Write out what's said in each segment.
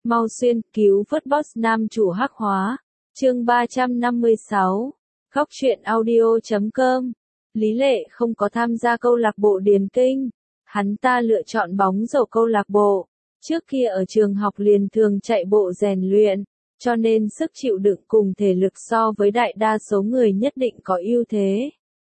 Mau xuyên, cứu vớt boss nam chủ hắc hóa. Chương 356. Góc truyện audio.com. Lý Lệ không có tham gia câu lạc bộ điền kinh. Hắn ta lựa chọn bóng rổ câu lạc bộ. Trước kia ở trường học liền thường chạy bộ rèn luyện, cho nên sức chịu đựng cùng thể lực so với đại đa số người nhất định có ưu thế.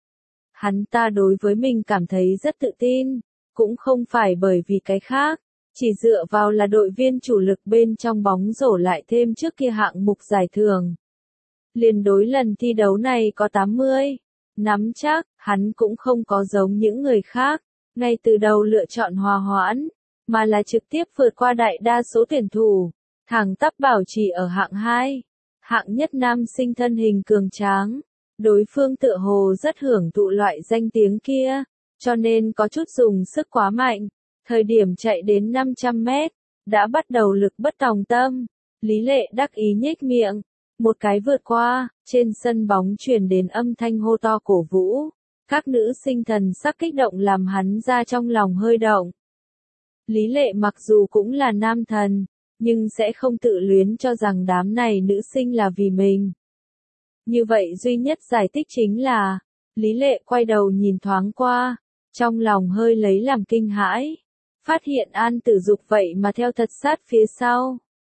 Hắn ta đối với mình cảm thấy rất tự tin, cũng không phải bởi vì cái khác, chỉ dựa vào là đội viên chủ lực bên trong bóng rổ lại thêm trước kia hạng mục giải thưởng. Liền đối lần thi đấu này có 80, nắm chắc, hắn cũng không có giống những người khác, ngay từ đầu lựa chọn hòa hoãn, mà là trực tiếp vượt qua đại đa số tuyển thủ, thẳng tắp bảo trì ở hạng 2. Hạng nhất nam sinh thân hình cường tráng, đối phương tựa hồ rất hưởng thụ loại danh tiếng kia, cho nên có chút dùng sức quá mạnh. Thời điểm chạy đến 500 mét, đã bắt đầu lực bất tòng tâm. Lý Lệ đắc ý nhếch miệng, một cái vượt qua, trên sân bóng truyền đến âm thanh hô to cổ vũ. Các nữ sinh thần sắc kích động làm hắn ra trong lòng hơi động. Lý Lệ mặc dù cũng là nam thần, nhưng sẽ không tự luyến cho rằng đám này nữ sinh là vì mình. Như vậy duy nhất giải thích chính là, Lý Lệ quay đầu nhìn thoáng qua, trong lòng hơi lấy làm kinh hãi. Phát hiện An Tử Dục vậy mà theo thật sát phía sau.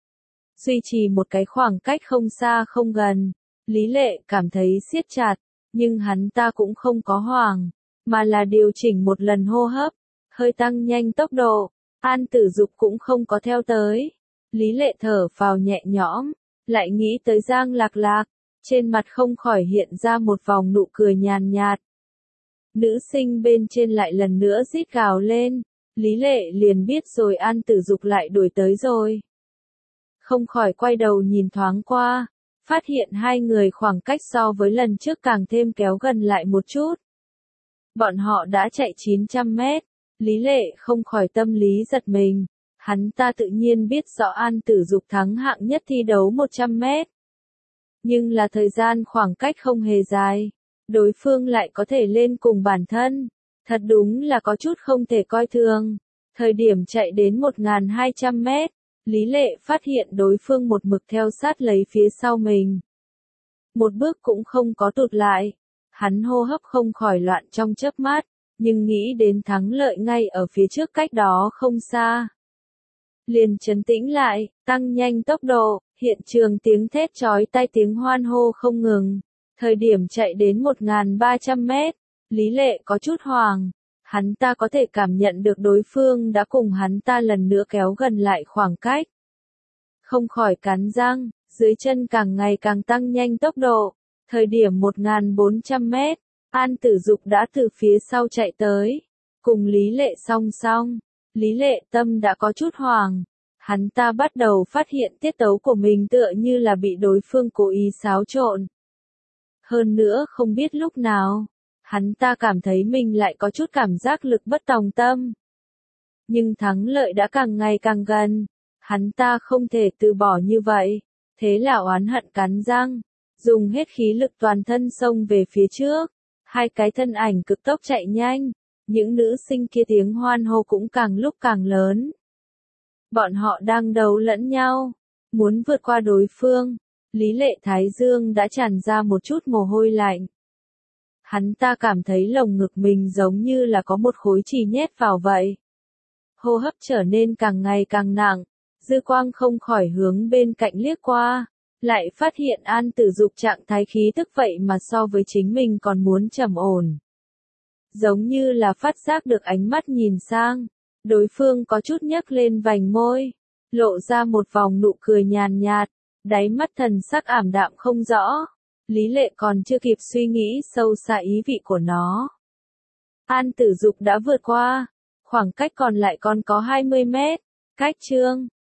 Duy trì một cái khoảng cách không xa không gần, Lý Lệ cảm thấy siết chặt, nhưng hắn ta cũng không có hoảng, mà là điều chỉnh một lần hô hấp, hơi tăng nhanh tốc độ. An Tử Dục cũng không có theo tới. Lý Lệ thở phào nhẹ nhõm, lại nghĩ tới Giang Lạc Lạc, trên mặt không khỏi hiện ra một vòng nụ cười nhàn nhạt. Nữ sinh bên trên lại lần nữa rít gào lên. Lý Lệ liền biết rồi An Tử Dục lại đuổi tới rồi. Không khỏi quay đầu nhìn thoáng qua, phát hiện hai người khoảng cách so với lần trước càng thêm kéo gần lại một chút. Bọn họ đã chạy 900 mét, Lý Lệ không khỏi tâm lý giật mình, hắn ta tự nhiên biết rõ An Tử Dục thắng hạng nhất thi đấu 100 mét. Nhưng là thời gian khoảng cách không hề dài, đối phương lại có thể lên cùng bản thân. Thật đúng là có chút không thể coi thường. Thời điểm chạy đến 1200 mét, Lý Lệ phát hiện đối phương một mực theo sát lấy phía sau mình. Một bước cũng không có tụt lại. Hắn hô hấp không khỏi loạn trong chớp mắt, nhưng nghĩ đến thắng lợi ngay ở phía trước cách đó không xa. Liền trấn tĩnh lại, tăng nhanh tốc độ, hiện trường tiếng thét chói tai tiếng hoan hô không ngừng. Thời điểm chạy đến 1300 mét. Lý Lệ có chút hoảng, hắn ta có thể cảm nhận được đối phương đã cùng hắn ta lần nữa kéo gần lại khoảng cách. Không khỏi cắn răng, dưới chân càng ngày càng tăng nhanh tốc độ. Thời điểm 1400 mét, An Tử Dục đã từ phía sau chạy tới, cùng Lý Lệ song song. Lý Lệ tâm đã có chút hoảng, hắn ta bắt đầu phát hiện tiết tấu của mình tựa như là bị đối phương cố ý xáo trộn. Hơn nữa không biết lúc nào, hắn ta cảm thấy mình lại có chút cảm giác lực bất tòng tâm. Nhưng thắng lợi đã càng ngày càng gần, hắn ta không thể từ bỏ như vậy, thế là oán hận cắn răng, dùng hết khí lực toàn thân xông về phía trước, hai cái thân ảnh cực tốc chạy nhanh, những nữ sinh kia tiếng hoan hô cũng càng lúc càng lớn. Bọn họ đang đấu lẫn nhau, muốn vượt qua đối phương. Lý Lệ thái dương đã tràn ra một chút mồ hôi lạnh. Hắn ta cảm thấy lồng ngực mình giống như là có một khối chì nhét vào vậy. Hô hấp trở nên càng ngày càng nặng, dư quang không khỏi hướng bên cạnh liếc qua, lại phát hiện An Tử Dục trạng thái khí tức vậy mà so với chính mình còn muốn trầm ổn. Giống như là phát giác được ánh mắt nhìn sang, đối phương có chút nhấc lên vành môi, lộ ra một vòng nụ cười nhàn nhạt, đáy mắt thần sắc ảm đạm không rõ. Lý Lệ còn chưa kịp suy nghĩ sâu xa ý vị của nó. An Tử Dục đã vượt qua, khoảng cách còn lại còn có 20 mét, cách chương.